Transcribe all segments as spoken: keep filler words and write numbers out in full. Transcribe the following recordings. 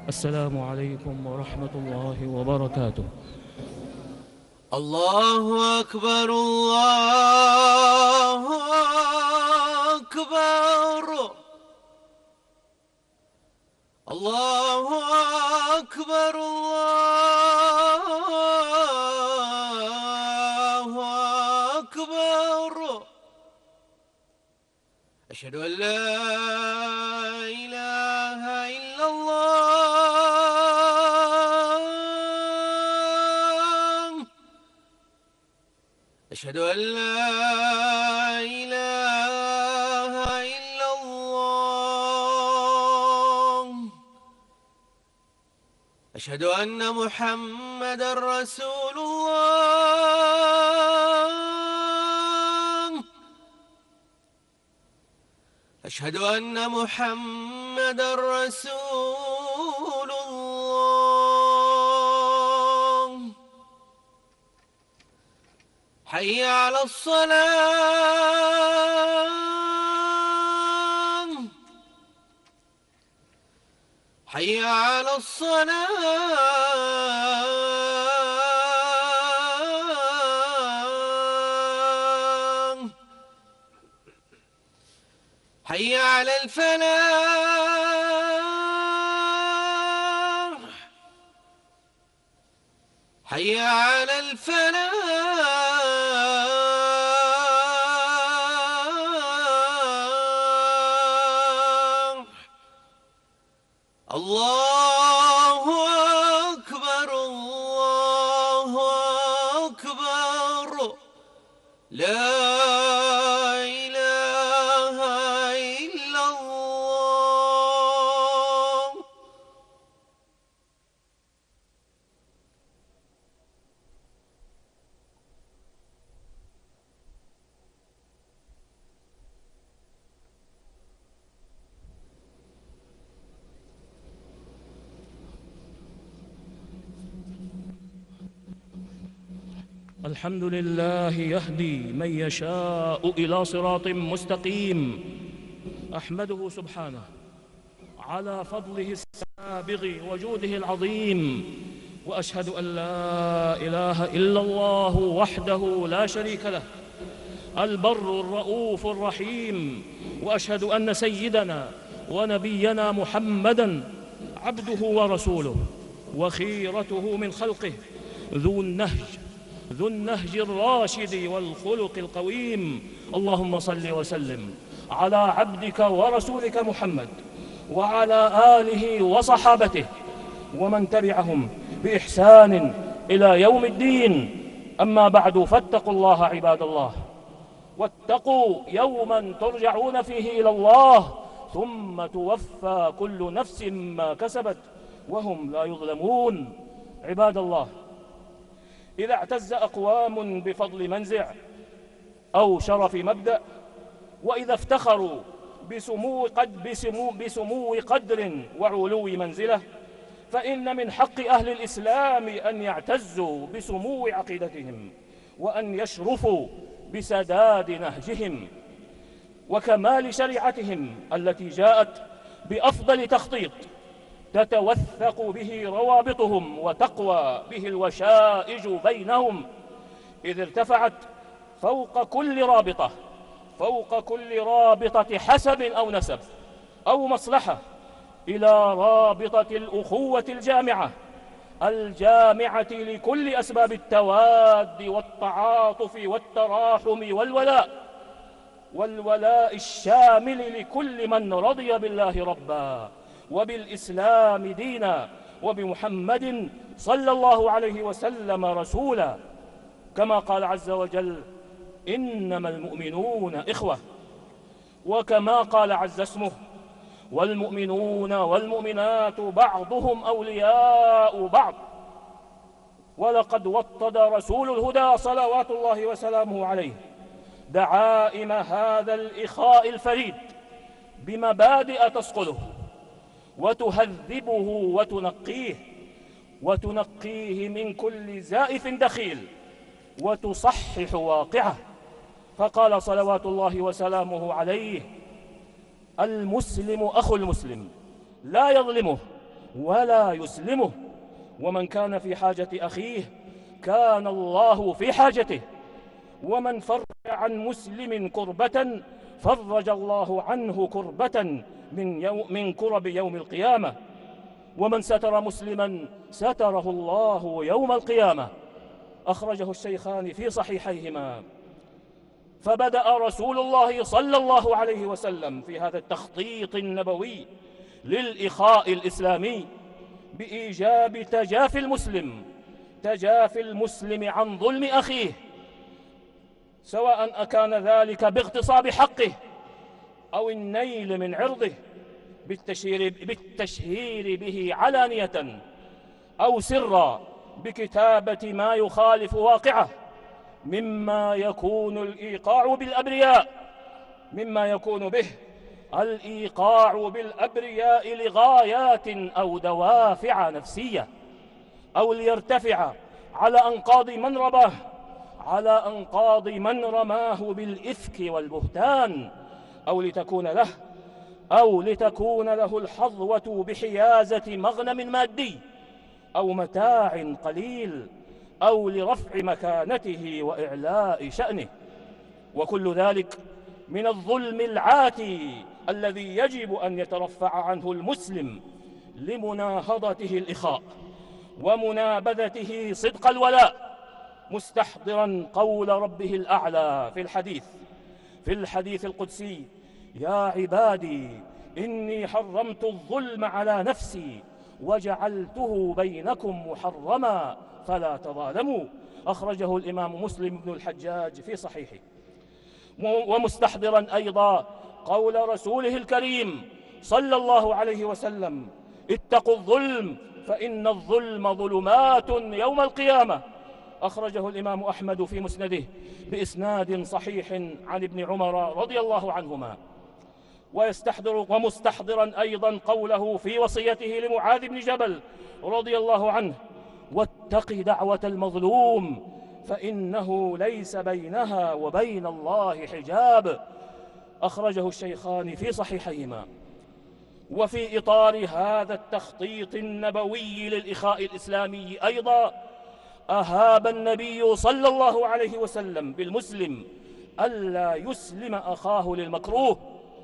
السلام عليكم ورحمة الله وبركاته. الله أكبر الله أكبر الله أكبر الله أكبر. أشهد أن لا إله إلا الله. أشهد أن لا إله إلا الله. أشهد أن محمدًا رسول الله. أشهد أن محمدًا رسول الله. حي على الصلاة. حي على الصلاة. حي على الفلاح. حي على الفلاح. الله أكبر الله أكبر. لا إله إلا الله. الحمد لله يهدي من يشاء إلى صراط مستقيم. أحمده سبحانه على فضله السابغ وجوده العظيم، وأشهد أن لا إله إلا الله وحده لا شريك له البر الرؤوف الرحيم، وأشهد أن سيدنا ونبينا محمدًا عبده ورسوله وخيرته من خلقه، ذو النهج ذو النهج الراشد والخلق القويم. اللهم صل وسلم على عبدك ورسولك محمد وعلى آله وصحابته ومن تبعهم بإحسان إلى يوم الدين. أما بعد، فاتقوا الله عباد الله، واتقوا يوما ترجعون فيه إلى الله ثم توفى كل نفس ما كسبت وهم لا يظلمون. عباد الله، إذا اعتز أقوام بفضل منزع أو شرف مبدأ، وإذا افتخروا بسمو, قد بسمو, بسمو قدر وعلو منزلة، فإن من حق أهل الإسلام أن يعتزوا بسمو عقيدتهم، وأن يشرفوا بسداد نهجهم وكمال شريعتهم التي جاءت بأفضل تخطيط تتوثق به روابطهم وتقوى به الوشائج بينهم، إذ ارتفعت فوق كل رابطة فوق كل رابطة حسب أو نسب أو مصلحة إلى رابطة الأخوة الجامعة الجامعة لكل أسباب التواد والتعاطف والتراحم والولاء والولاء الشامل لكل من رضي بالله ربا وبالإسلام دينا وبمحمد صلى الله عليه وسلم رسولا، كما قال عز وجل: إنما المؤمنون إخوة، وكما قال عز اسمه: والمؤمنون والمؤمنات بعضهم أولياء بعض. ولقد وطد رسول الهدى صلوات الله وسلامه عليه دعائم هذا الإخاء الفريد بمبادئ تصقله وتهذبه وتنقيه وتنقيه من كل زائف دخيل وتصحح واقعه. فقال صلوات الله وسلامه عليه: المسلم أخو المسلم لا يظلمه ولا يسلمه، ومن كان في حاجة أخيه كان الله في حاجته، ومن فرج عن مسلم كربة فرج الله عنه كربة من, يوم من كرب يوم القيامة، ومن ستر مسلما ستره الله يوم القيامة. أخرجه الشيخان في صحيحيهما. فبدأ رسول الله صلى الله عليه وسلم في هذا التخطيط النبوي للإخاء الإسلامي بإيجاب تجافي المسلم تجافي المسلم عن ظلم أخيه، سواء أكان ذلك باغتصاب حقه أو النيل من عرضه بالتشهير, بالتشهير به علانية أو سرا بكتابة ما يخالف واقعه، مما يكون الإيقاع بالأبرياء مما يكون به الإيقاع بالأبرياء لغايات أو دوافع نفسية، أو ليرتفع على أنقاض من رماه على أنقاض من رماه بالإفك والبهتان، أو لتكون له أو لتكون له الحظوة بحيازة مغنم مادي أو متاع قليل، أو لرفع مكانته وإعلاء شأنه، وكل ذلك من الظلم العاتي الذي يجب أن يترفع عنه المسلم لمناهضته الإخاء ومنابذته صدق الولاء، مستحضرا قول ربه الأعلى في الحديث في الحديث القدسي: يا عبادي إني حرمت الظلم على نفسي وجعلته بينكم محرما فلا تظالموا. أخرجه الإمام مسلم بن الحجاج في صحيحه. ومستحضرا أيضا قول رسوله الكريم صلى الله عليه وسلم: اتقوا الظلم فإن الظلم ظلمات يوم القيامة. أخرجه الإمام أحمد في مسنده بإسناد صحيح عن ابن عمر رضي الله عنهما. ويستحضر ومستحضرا أيضا قوله في وصيته لمعاذ بن جبل رضي الله عنه: واتق دعوة المظلوم فإنه ليس بينها وبين الله حجاب. أخرجه الشيخان في صحيحيهما. وفي إطار هذا التخطيط النبوي للإخاء الإسلامي أيضا أهاب النبي صلى الله عليه وسلم بالمسلم ألا يسلم أخاه للمكروه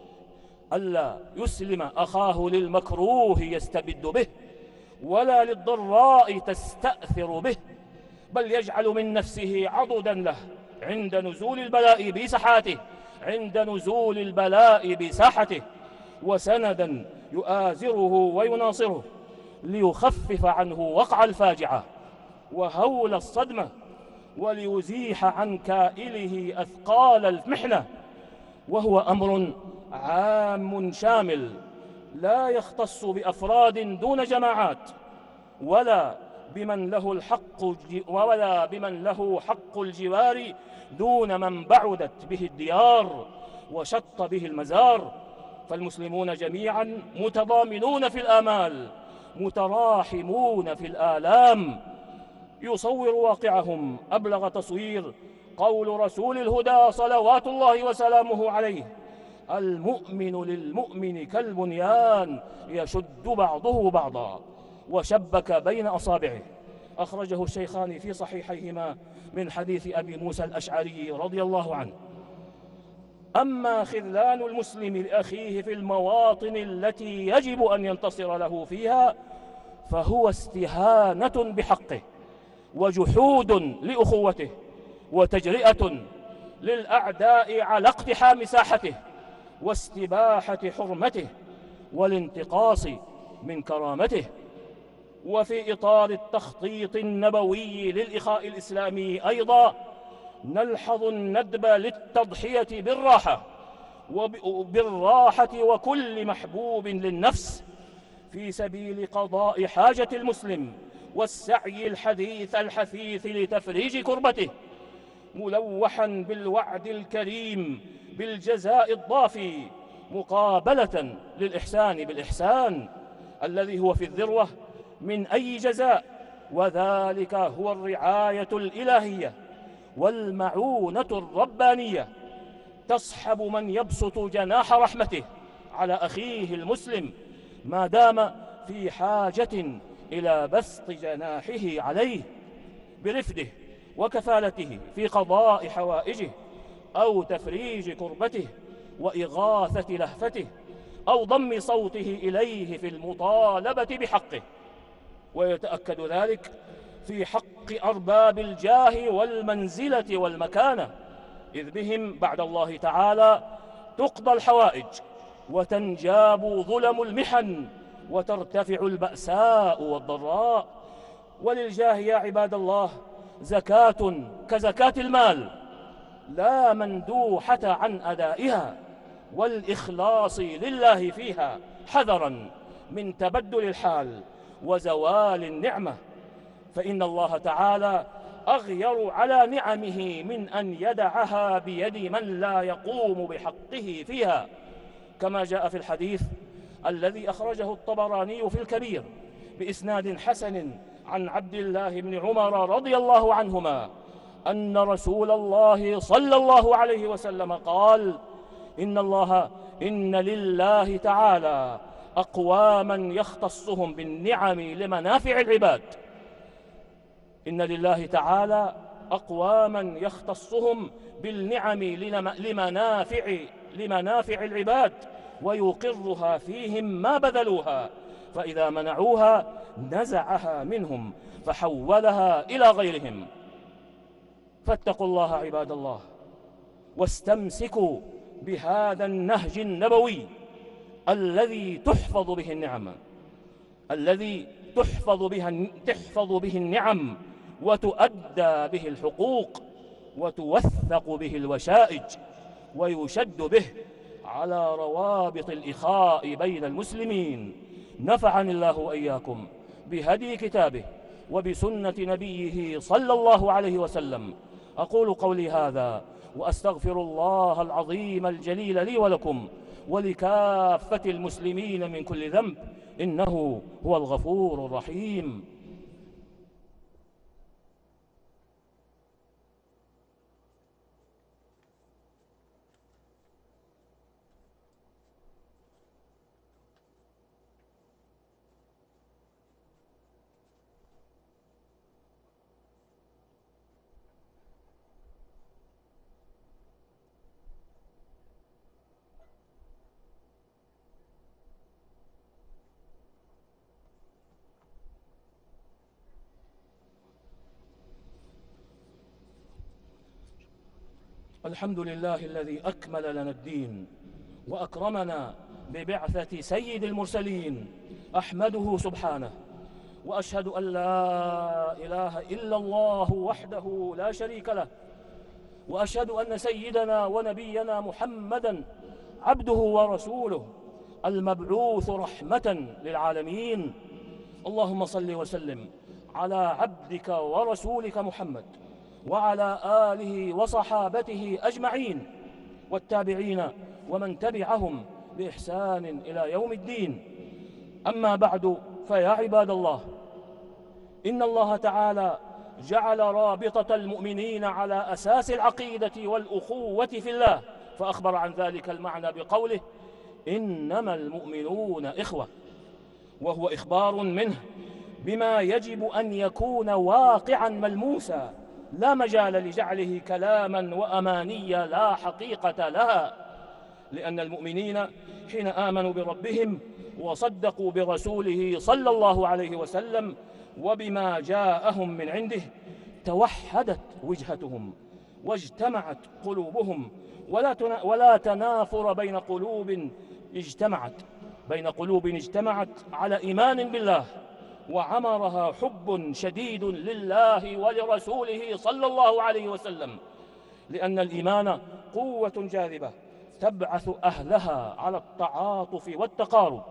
ألا يسلم أخاه للمكروه يستبد به، ولا للضراء تستأثر به، بل يجعل من نفسه عضدا له عند نزول البلاء بساحته عند نزول البلاء بساحته وسندا يؤازره ويناصره ليخفف عنه وقع الفاجعة وهول الصدمة، وليزيح عن كائله أثقال المحنة. وهو أمر عام شامل لا يختص بأفراد دون جماعات، ولا بمن له الحق ولا بمن له حق الجوار دون من بعدت به الديار وشط به المزار. فالمسلمون جميعا متضامنون في الآمال متراحمون في الآلام. يصور واقعهم أبلغ تصوير قول رسول الهدى صلوات الله وسلامه عليه: المؤمن للمؤمن كالبنيان يشد بعضه بعضا وشبك بين أصابعه. أخرجه الشيخان في صحيحيهما من حديث أبي موسى الأشعري رضي الله عنه. أما خذلان المسلم لأخيه في المواطن التي يجب أن ينتصر له فيها فهو استهانة بحقه وجحود لأخوته وتجرئة للأعداء على اقتحام ساحته واستباحة حرمته والانتقاص من كرامته. وفي إطار التخطيط النبوي للإخاء الإسلامي أيضا نلحظ الندب للتضحية بالراحة وبالراحة وكل محبوب للنفس في سبيل قضاء حاجة المسلم والسعي الحديث الحثيث لتفريج كربته، ملوحا بالوعد الكريم بالجزاء الضافي مقابلة للإحسان بالإحسان الذي هو في الذروة من أي جزاء، وذلك هو الرعاية الإلهية والمعونة الربانية تصحب من يبسط جناح رحمته على أخيه المسلم ما دام في حاجة إلى بسط جناحه عليه برفده وكفالته في قضاء حوائجه أو تفريج كربته وإغاثة لهفته أو ضم صوته إليه في المطالبة بحقه. ويتأكد ذلك في حق أرباب الجاه والمنزلة والمكانة، إذ بهم بعد الله تعالى تقضى الحوائج وتنجاب ظلم المحن وترتفع البأساء والضراء. وللجاه يا عباد الله زكاة كزكاة المال لا مندوحة عن أدائها والإخلاص لله فيها، حذرا من تبدل الحال وزوال النعمة، فإن الله تعالى أغير على نعمه من أن يدعها بيد من لا يقوم بحقه فيها، كما جاء في الحديث الذي أخرجه الطبراني في الكبير بإسناد حسن عن عبد الله بن عمر رضي الله عنهما أن رسول الله صلى الله عليه وسلم قال: إن الله إن لله تعالى أقواما يختصهم بالنعم لمنافع العباد إن لله تعالى أقواما يختصهم بالنعم لمنافع لمنافع العباد ويقرها فيهم ما بذلوها، فإذا منعوها نزعها منهم فحولها إلى غيرهم. فاتقوا الله عباد الله واستمسكوا بهذا النهج النبوي الذي تحفظ به النعم الذي تحفظ بها تحفظ به النعم وتؤدى به الحقوق وتوثق به الوشائج ويشد به على روابط الإخاء بين المسلمين. نفعني الله وإياكم بهدي كتابه وبسنة نبيه صلى الله عليه وسلم. أقول قولي هذا وأستغفر الله العظيم الجليل لي ولكم ولكافة المسلمين من كل ذنب، إنه هو الغفور الرحيم. الحمد لله الذي أكمل لنا الدين وأكرمنا ببعثة سيد المرسلين، أحمده سبحانه وأشهد أن لا إله إلا الله وحده لا شريك له، وأشهد أن سيدنا ونبينا محمدًا عبده ورسوله المبعوث رحمة للعالمين. اللهم صل وسلم على عبدك ورسولك محمد وعلى آله وصحابته أجمعين والتابعين ومن تبعهم بإحسان إلى يوم الدين. أما بعد، فيا عباد الله، إن الله تعالى جعل رابطة المؤمنين على أساس العقيدة والأخوة في الله، فأخبر عن ذلك المعنى بقوله: إنما المؤمنون إخوة، وهو إخبار منه بما يجب أن يكون واقعا ملموسا لا مجال لجعله كلاما وأماني لا حقيقة لها، لأن المؤمنين حين آمنوا بربهم وصدقوا برسوله صلى الله عليه وسلم وبما جاءهم من عنده توحدت وجهتهم واجتمعت قلوبهم، ولا ولا تنافر بين قلوب اجتمعت بين قلوب اجتمعت على إيمان بالله وعمرها حب شديد لله ولرسوله صلى الله عليه وسلم، لأن الإيمان قوة جاذبة تبعث أهلها على التعاطف والتقارب،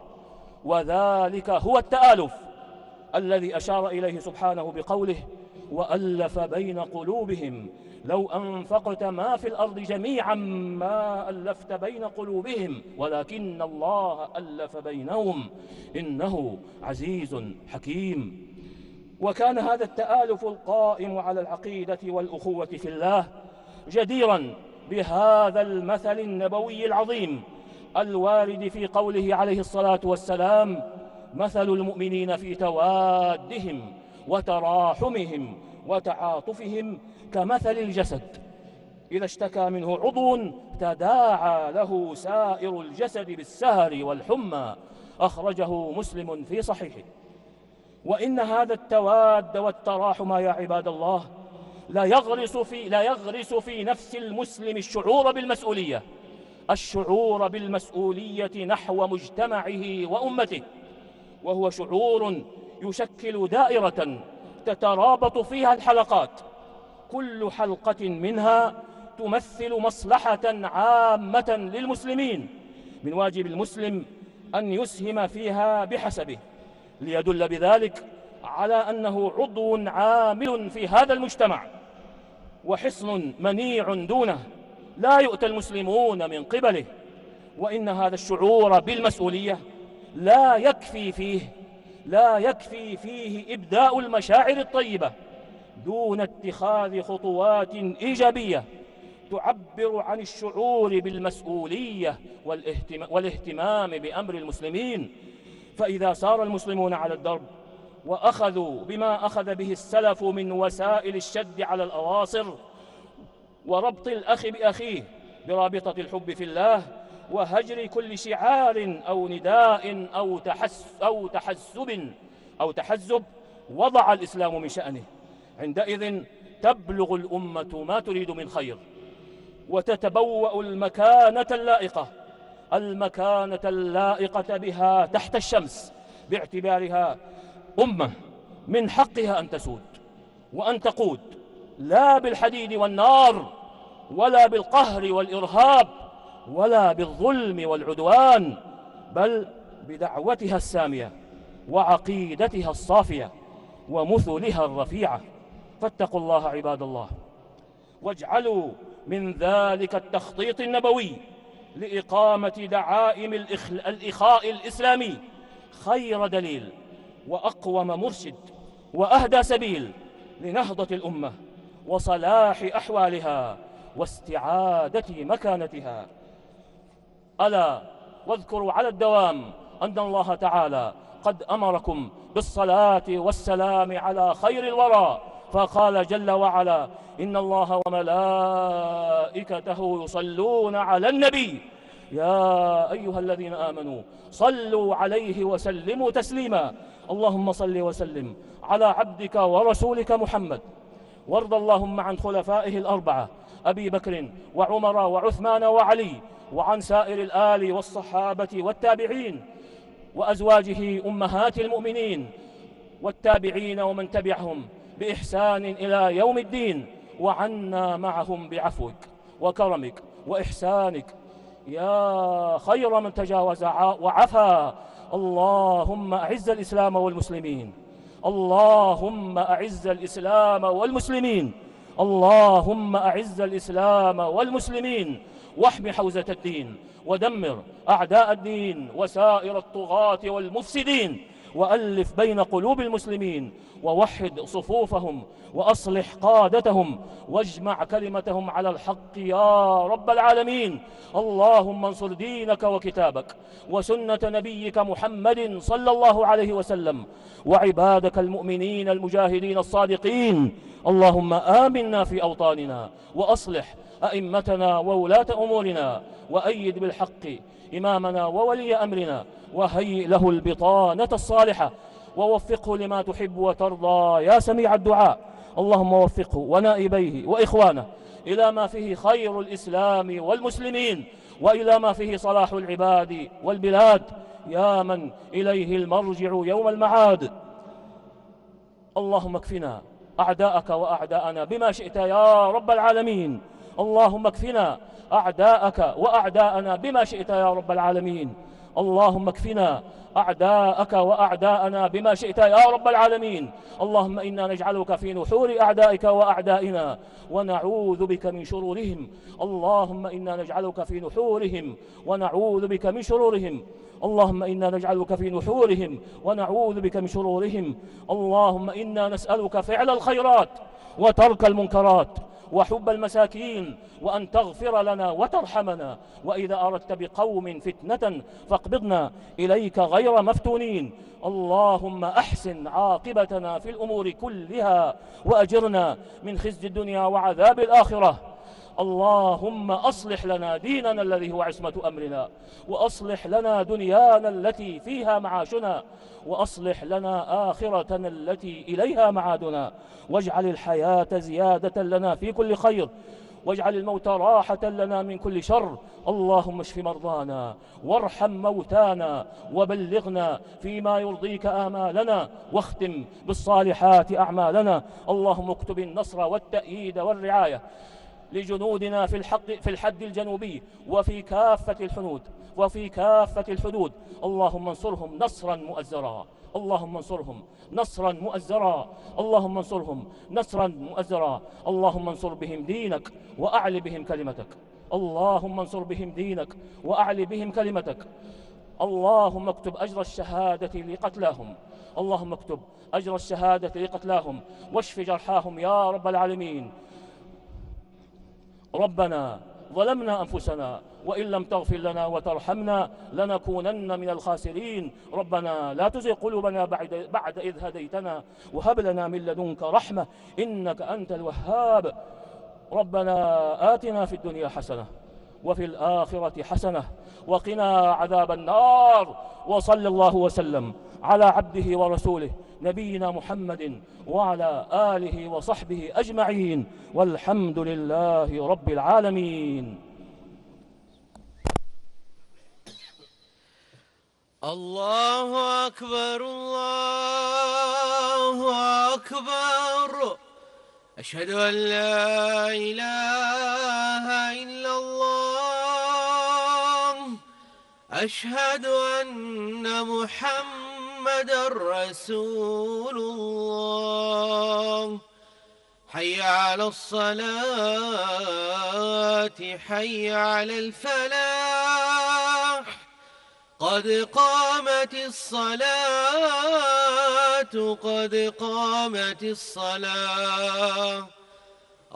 وذلك هو التآلف الذي أشار إليه سبحانه بقوله: وألف بين قلوبهم لو أنفقت ما في الأرض جميعا ما ألفت بين قلوبهم ولكن الله ألف بينهم إنه عزيز حكيم. وكان هذا التآلف القائم على العقيدة والأخوة في الله جديرا بهذا المثل النبوي العظيم الوارد في قوله عليه الصلاة والسلام: مثل المؤمنين في توادهم وتراحمهم وتعاطفهم كمثل الجسد إذا اشتكى منه عضو تداعى له سائر الجسد بالسهر والحمى. أخرجه مسلم في صحيحه. وإن هذا التواد والتراحم يا عباد الله لا يغرس في, لا يغرس في نفس المسلم الشعور بالمسؤولية الشعور بالمسؤولية نحو مجتمعه وأمته، وهو شعور يشكل دائرة تترابط فيها الحلقات، كل حلقة منها تمثل مصلحة عامة للمسلمين، من واجب المسلم أن يسهم فيها بحسبه، ليدل بذلك على أنه عضو عامل في هذا المجتمع وحصن منيع دونه لا يؤتى المسلمون من قبله. وإن هذا الشعور بالمسؤولية لا يكفي فيه لا يكفي فيه إبداء المشاعر الطيبة دون اتخاذ خطوات إيجابية تعبر عن الشعور بالمسؤولية والاهتمام بأمر المسلمين. فإذا سار المسلمون على الدرب وأخذوا بما أخذ به السلف من وسائل الشد على الأواصر وربط الأخ بأخيه برابطة الحب في الله وهجر كل شعار أو نداء أو تحس أو تحزب أو تحزب وضع الإسلام من شأنه، عندئذ تبلغ الأمة ما تريد من خير وتتبوأ المكانة اللائقة المكانة اللائقة بها تحت الشمس، باعتبارها أمة من حقها أن تسود وأن تقود، لا بالحديد والنار ولا بالقهر والإرهاب ولا بالظلم والعدوان، بل بدعوتها السامية وعقيدتها الصافية ومثلها الرفيعة. فاتقوا الله عباد الله، واجعلوا من ذلك التخطيط النبوي لإقامة دعائم الإخاء الإسلامي خير دليل وأقوم مرشد وأهدى سبيل لنهضة الأمة وصلاح أحوالها واستعادة مكانتها. ألا واذكروا على الدوام أن الله تعالى قد أمركم بالصلاة والسلام على خير الورى، فقال جل وعلا: إن الله وملائكته يصلون على النبي يا أيها الذين آمنوا صلوا عليه وسلموا تسليما. اللهم صل وسلم على عبدك ورسولك محمد، وارض اللهم عن خلفائه الأربعة أبي بكر وعمر وعثمان وعلي، وعن سائر الآل والصحابة والتابعين وأزواجه أمهات المؤمنين والتابعين ومن تبعهم بإحسان إلى يوم الدين، وعنا معهم بعفوك وكرمك وإحسانك يا خير من تجاوز وعفا. اللهم أعز الإسلام والمسلمين، اللهم أعز الإسلام والمسلمين، اللهم أعز الإسلام والمسلمين، واحم حوزة الدين، ودمر أعداء الدين وسائر الطغاة والمفسدين، وألف بين قلوب المسلمين، ووحد صفوفهم، وأصلح قادتهم، واجمع كلمتهم على الحق يا رب العالمين. اللهم انصر دينك وكتابك وسنة نبيك محمد صلى الله عليه وسلم وعبادك المؤمنين المجاهدين الصادقين. اللهم آمنا في أوطاننا، وأصلح أئمتنا وولاة أمورنا، وأيد بالحق إمامنا وولي أمرنا، وهيئ له البطانة الصالحة، ووفقه لما تحب وترضى يا سميع الدعاء. اللهم وفقه ونائبيه وإخوانه إلى ما فيه خير الإسلام والمسلمين، وإلى ما فيه صلاح العباد والبلاد، يا من إليه المرجع يوم المعاد. اللهم اكفنا أعداءك وأعداءنا بما شئت يا رب العالمين. اللهم اكفنا أعداءك وأعداءنا بما شئت يا رب العالمين. اللهم اكفنا أعداءك وأعداءنا بما شئت يا رب العالمين. اللهم إنا نجعلك في نحور أعدائك وأعدائنا ونعوذ بك من شرورهم. اللهم إنا نجعلك في نحورهم ونعوذ بك من شرورهم. اللهم إنا نجعلك في نحورهم ونعوذ بك من شرورهم. اللهم إنا نسألك فعل الخيرات وترك المنكرات وحب المساكين، وأن تغفر لنا وترحمنا، وإذا أردت بقوم فتنة فاقبضنا إليك غير مفتونين. اللهم أحسن عاقبتنا في الأمور كلها، وأجرنا من خزي الدنيا وعذاب الآخرة. اللهم أصلح لنا ديننا الذي هو عصمة أمرنا، وأصلح لنا دنيانا التي فيها معاشنا، وأصلح لنا آخرتنا التي إليها معادنا، واجعل الحياة زيادة لنا في كل خير، واجعل الموت راحة لنا من كل شر. اللهم اشف مرضانا وارحم موتانا، وبلغنا فيما يرضيك آمالنا، واختم بالصالحات أعمالنا. اللهم اكتب النصر والتأييد والرعاية لجنودنا في الحق في الحد الجنوبي وفي كافة الحدود وفي كافة الحدود. اللهم انصرهم نصرا مؤزرا، اللهم انصرهم نصرا مؤزرا، اللهم انصرهم نصرا مؤزرا. اللهم انصر بهم دينك وأعل بهم كلمتك، اللهم انصر بهم دينك وأعل بهم كلمتك. اللهم اكتب أجر الشهادة لقتلاهم، اللهم اكتب أجر الشهادة لقتلاهم، واشف جرحاهم يا رب العالمين. ربنا ظلمنا أنفسنا، وإن لم تغفر لنا وترحمنا لنكونن من الخاسرين. ربنا لا تزغ قلوبنا بعد, بعد إذ هديتنا، وهب لنا من لدنك رحمة إنك أنت الوهاب. ربنا آتنا في الدنيا حسنة وفي الآخرة حسنة وقنا عذاب النار. وصلى الله وسلم على عبده ورسوله نبينا محمد وعلى آله وصحبه أجمعين، والحمد لله رب العالمين. الله أكبر الله أكبر، أشهد أن لا إله إلا الله، أشهد أن محمدًا رسول الله. حي على الصلاة، حي على الفلاح، قد قامت الصلاة، قد قامت الصلاة.